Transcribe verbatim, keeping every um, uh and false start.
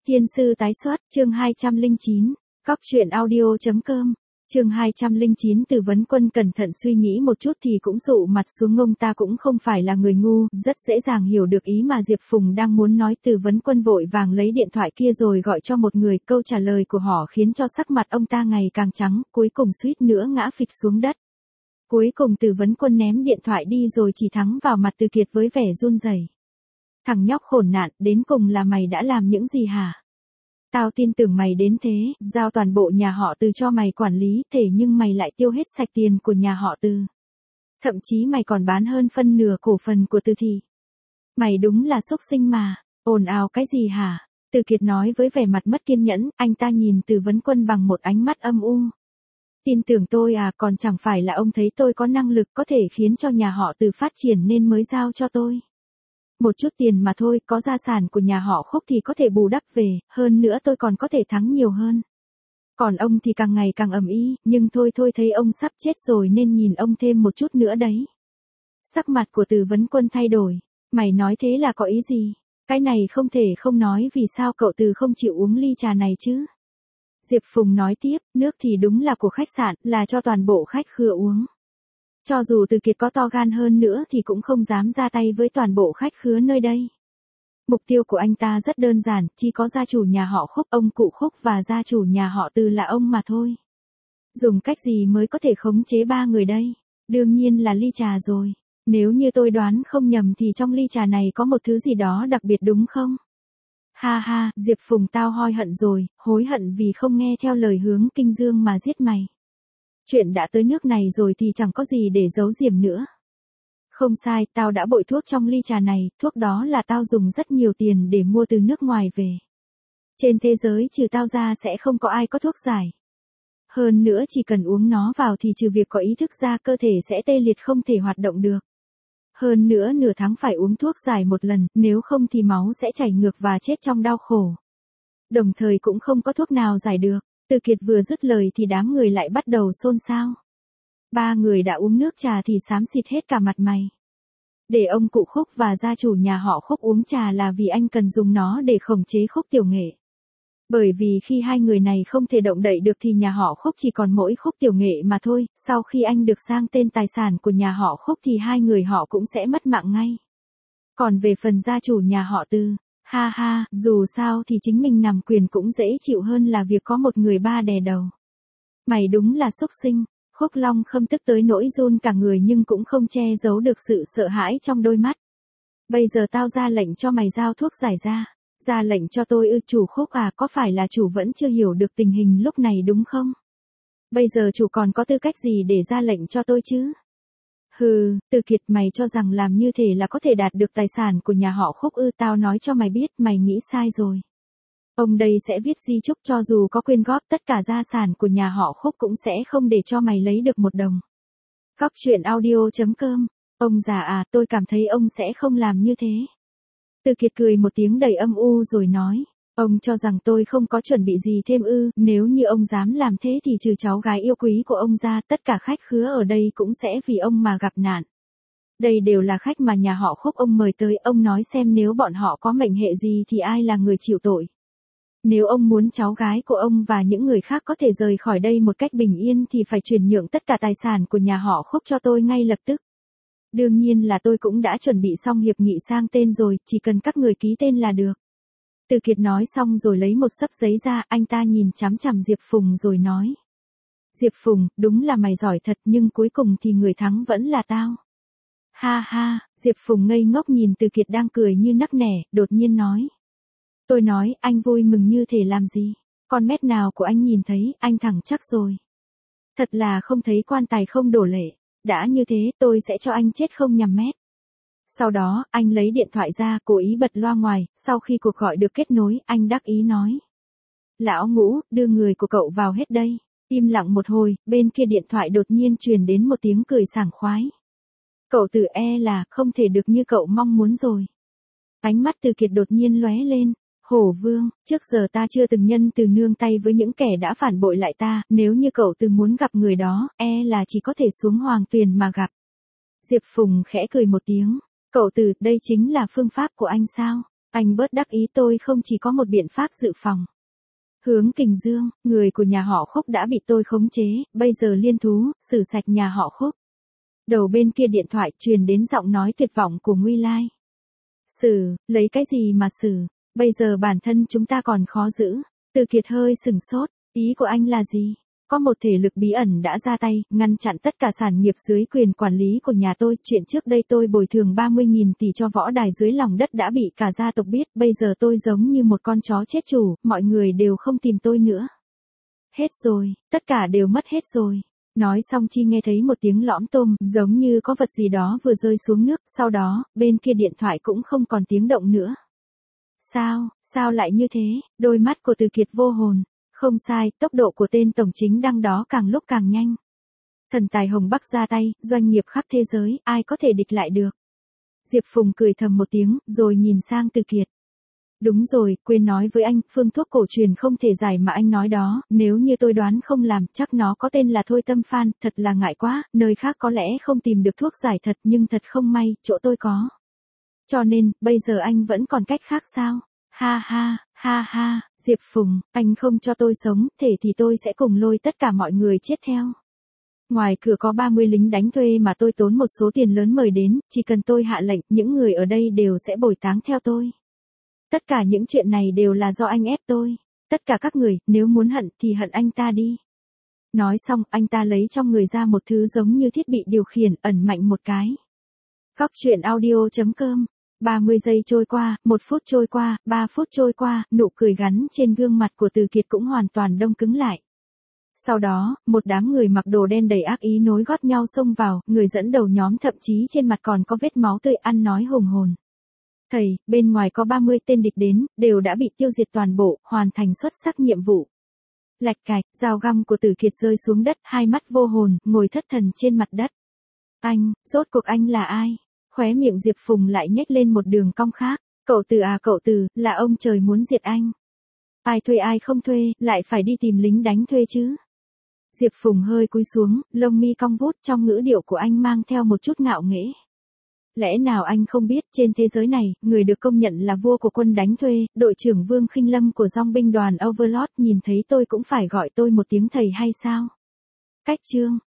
Thiên sư tái xuất, chương hai trăm lẻ chín, Cóc truyện audio chấm com, chương hai trăm lẻ chín Từ Vấn Quân cẩn thận suy nghĩ một chút thì cũng dụ mặt xuống ngông ta cũng không phải là người ngu, rất dễ dàng hiểu được ý mà Diệp Phùng đang muốn nói. Từ Vấn Quân vội vàng lấy điện thoại kia rồi gọi cho một người, câu trả lời của họ khiến cho sắc mặt ông ta ngày càng trắng, cuối cùng suýt nữa ngã phịch xuống đất. Cuối cùng Từ Vấn Quân ném điện thoại đi rồi chỉ thẳng vào mặt Từ Kiệt với vẻ run rẩy. Thằng nhóc khốn nạn, đến cùng là mày đã làm những gì hả? Tao tin tưởng mày đến thế, giao toàn bộ nhà họ Từ cho mày quản lý, thế nhưng mày lại tiêu hết sạch tiền của nhà họ Từ. Thậm chí mày còn bán hơn phân nửa cổ phần của Từ Thị. Mày đúng là xúc sinh mà, ồn ào cái gì hả? Từ Kiệt nói với vẻ mặt mất kiên nhẫn, anh ta nhìn Từ Vấn Quân bằng một ánh mắt âm u. Tin tưởng tôi à, còn chẳng phải là ông thấy tôi có năng lực có thể khiến cho nhà họ Từ phát triển nên mới giao cho tôi. Một chút tiền mà thôi, có gia sản của nhà họ Khúc thì có thể bù đắp về, hơn nữa tôi còn có thể thắng nhiều hơn. Còn ông thì càng ngày càng ầm ĩ, nhưng thôi thôi thấy ông sắp chết rồi nên nhìn ông thêm một chút nữa đấy. Sắc mặt của Từ Vấn Quân thay đổi, mày nói thế là có ý gì? Cái này không thể không nói, vì sao cậu Từ không chịu uống ly trà này chứ? Diệp Phùng nói tiếp, nước thì đúng là của khách sạn, là cho toàn bộ khách khứa uống. Cho dù Từ Kiệt có to gan hơn nữa thì cũng không dám ra tay với toàn bộ khách khứa nơi đây. Mục tiêu của anh ta rất đơn giản, chỉ có gia chủ nhà họ Khúc, ông cụ Khúc và gia chủ nhà họ Từ là ông mà thôi. Dùng cách gì mới có thể khống chế ba người đây? Đương nhiên là ly trà rồi. Nếu như tôi đoán không nhầm thì trong ly trà này có một thứ gì đó đặc biệt đúng không? Ha ha, Diệp Phùng tao hối hận rồi, hối hận vì không nghe theo lời Hướng Kinh Dương mà giết mày. Chuyện đã tới nước này rồi thì chẳng có gì để giấu giếm nữa. Không sai, tao đã bội thuốc trong ly trà này, thuốc đó là tao dùng rất nhiều tiền để mua từ nước ngoài về. Trên thế giới trừ tao ra sẽ không có ai có thuốc giải. Hơn nữa chỉ cần uống nó vào thì trừ việc có ý thức ra cơ thể sẽ tê liệt không thể hoạt động được. Hơn nữa nửa tháng phải uống thuốc giải một lần, nếu không thì máu sẽ chảy ngược và chết trong đau khổ. Đồng thời cũng không có thuốc nào giải được. Từ Kiệt vừa dứt lời thì đám người lại bắt đầu xôn xao. Ba người đã uống nước trà thì xám xịt hết cả mặt mày. Để ông cụ Khúc và gia chủ nhà họ Khúc uống trà là vì anh cần dùng nó để khống chế Khúc Tiểu Nghệ. Bởi vì khi hai người này không thể động đậy được thì nhà họ Khúc chỉ còn mỗi Khúc Tiểu Nghệ mà thôi, sau khi anh được sang tên tài sản của nhà họ Khúc thì hai người họ cũng sẽ mất mạng ngay. Còn về phần gia chủ nhà họ Từ, ha ha, dù sao thì chính mình nằm quyền cũng dễ chịu hơn là việc có một người ba đè đầu. Mày đúng là xúc sinh. Khúc Long Khâm tức tới nỗi run cả người nhưng cũng không che giấu được sự sợ hãi trong đôi mắt. Bây giờ tao ra lệnh cho mày giao thuốc giải ra. Ra lệnh cho tôi ư? Chủ Khúc à, có phải là chủ vẫn chưa hiểu được tình hình lúc này đúng không? Bây giờ chủ còn có tư cách gì để ra lệnh cho tôi chứ? Hừ, Từ Kiệt, mày cho rằng làm như thế là có thể đạt được tài sản của nhà họ Khúc ư? Tao nói cho mày biết, mày nghĩ sai rồi. Ông đây sẽ viết di chúc cho dù có quyên góp tất cả gia sản của nhà họ Khúc cũng sẽ không để cho mày lấy được một đồng. Cóc truyện audio chấm com, ông già à, tôi cảm thấy ông sẽ không làm như thế. Từ Kiệt cười một tiếng đầy âm u rồi nói, ông cho rằng tôi không có chuẩn bị gì thêm ư? Nếu như ông dám làm thế thì trừ cháu gái yêu quý của ông ra, tất cả khách khứa ở đây cũng sẽ vì ông mà gặp nạn. Đây đều là khách mà nhà họ Khúc ông mời tới, ông nói xem nếu bọn họ có mệnh hệ gì thì ai là người chịu tội. Nếu ông muốn cháu gái của ông và những người khác có thể rời khỏi đây một cách bình yên thì phải chuyển nhượng tất cả tài sản của nhà họ Khúc cho tôi ngay lập tức. Đương nhiên là tôi cũng đã chuẩn bị xong hiệp nghị sang tên rồi, chỉ cần các người ký tên là được. Từ Kiệt nói xong rồi lấy một xấp giấy ra, anh ta nhìn chằm chằm Diệp Phùng rồi nói. Diệp Phùng, đúng là mày giỏi thật nhưng cuối cùng thì người thắng vẫn là tao. Ha ha, Diệp Phùng ngây ngốc nhìn Từ Kiệt đang cười như nắc nẻ, đột nhiên nói. Tôi nói, anh vui mừng như thể làm gì? Con mét nào của anh nhìn thấy, anh thẳng chắc rồi. Thật là không thấy quan tài không đổ lệ. Đã như thế, tôi sẽ cho anh chết không nhằm mét. Sau đó, anh lấy điện thoại ra, cố ý bật loa ngoài, sau khi cuộc gọi được kết nối, anh đắc ý nói. Lão Ngũ, đưa người của cậu vào hết đây. Im lặng một hồi, bên kia điện thoại đột nhiên truyền đến một tiếng cười sảng khoái. Cậu Từ e là không thể được như cậu mong muốn rồi. Ánh mắt Từ Kiệt đột nhiên lóe lên. Hổ Vương, trước giờ ta chưa từng nhân từ nương tay với những kẻ đã phản bội lại ta, nếu như cậu Từ muốn gặp người đó, e là chỉ có thể xuống Hoàng Tuyền mà gặp. Diệp Phùng khẽ cười một tiếng, cậu Từ, đây chính là phương pháp của anh sao? Anh bớt đắc ý, tôi không chỉ có một biện pháp dự phòng. Hướng Kình Dương, người của nhà họ Khúc đã bị tôi khống chế, bây giờ liên thú, xử sạch nhà họ Khúc. Đầu bên kia điện thoại truyền đến giọng nói tuyệt vọng của Nguy Lai. Xử, lấy cái gì mà xử, bây giờ bản thân chúng ta còn khó giữ. Từ Kiệt hơi sừng sốt, ý của anh là gì? Có một thể lực bí ẩn đã ra tay, ngăn chặn tất cả sản nghiệp dưới quyền quản lý của nhà tôi. Chuyện trước đây tôi bồi thường ba mươi nghìn tỷ cho võ đài dưới lòng đất đã bị cả gia tộc biết. Bây giờ tôi giống như một con chó chết chủ, mọi người đều không tìm tôi nữa. Hết rồi, tất cả đều mất hết rồi. Nói xong Chi nghe thấy một tiếng lõm tôm, giống như có vật gì đó vừa rơi xuống nước. Sau đó, bên kia điện thoại cũng không còn tiếng động nữa. Sao, sao lại như thế? Đôi mắt của Từ Kiệt vô hồn. Không sai, tốc độ của tên tổng chính đăng đó càng lúc càng nhanh. Thần tài Hồng Bắc ra tay, doanh nghiệp khắp thế giới, ai có thể địch lại được. Diệp Phùng cười thầm một tiếng, rồi nhìn sang Từ Kiệt. Đúng rồi, quên nói với anh, phương thuốc cổ truyền không thể giải mà anh nói đó, nếu như tôi đoán không làm, chắc nó có tên là Thôi Tâm Phan, thật là ngại quá, nơi khác có lẽ không tìm được thuốc giải thật, nhưng thật không may, chỗ tôi có. Cho nên, bây giờ anh vẫn còn cách khác sao? Ha ha, ha ha, Diệp Phùng, anh không cho tôi sống, thể thì tôi sẽ cùng lôi tất cả mọi người chết theo. Ngoài cửa có ba mươi lính đánh thuê mà tôi tốn một số tiền lớn mời đến, chỉ cần tôi hạ lệnh, những người ở đây đều sẽ bồi táng theo tôi. Tất cả những chuyện này đều là do anh ép tôi. Tất cả các người, nếu muốn hận thì hận anh ta đi. Nói xong, anh ta lấy trong người ra một thứ giống như thiết bị điều khiển, ẩn mạnh một cái. Góc truyện audio chấm com. ba mươi giây trôi qua, một phút trôi qua, ba phút trôi qua, nụ cười gắn trên gương mặt của Từ Kiệt cũng hoàn toàn đông cứng lại. Sau đó, một đám người mặc đồ đen đầy ác ý nối gót nhau xông vào, người dẫn đầu nhóm thậm chí trên mặt còn có vết máu tươi, ăn nói hùng hồn. Thầy, bên ngoài có ba mươi tên địch đến, đều đã bị tiêu diệt toàn bộ, hoàn thành xuất sắc nhiệm vụ. Lạch cạch, dao găm của Từ Kiệt rơi xuống đất, hai mắt vô hồn, ngồi thất thần trên mặt đất. Anh, rốt cuộc anh là ai? Khóe miệng Diệp Phùng lại nhếch lên một đường cong khác. Cậu Từ à cậu Từ, là ông trời muốn diệt anh. Ai thuê ai không thuê, lại phải đi tìm lính đánh thuê chứ. Diệp Phùng hơi cúi xuống, lông mi cong vút, trong ngữ điệu của anh mang theo một chút ngạo nghễ. Lẽ nào anh không biết, trên thế giới này, người được công nhận là vua của quân đánh thuê, đội trưởng Vương Khinh Lâm của dòng binh đoàn Overlord, nhìn thấy tôi cũng phải gọi tôi một tiếng thầy hay sao? Cách chương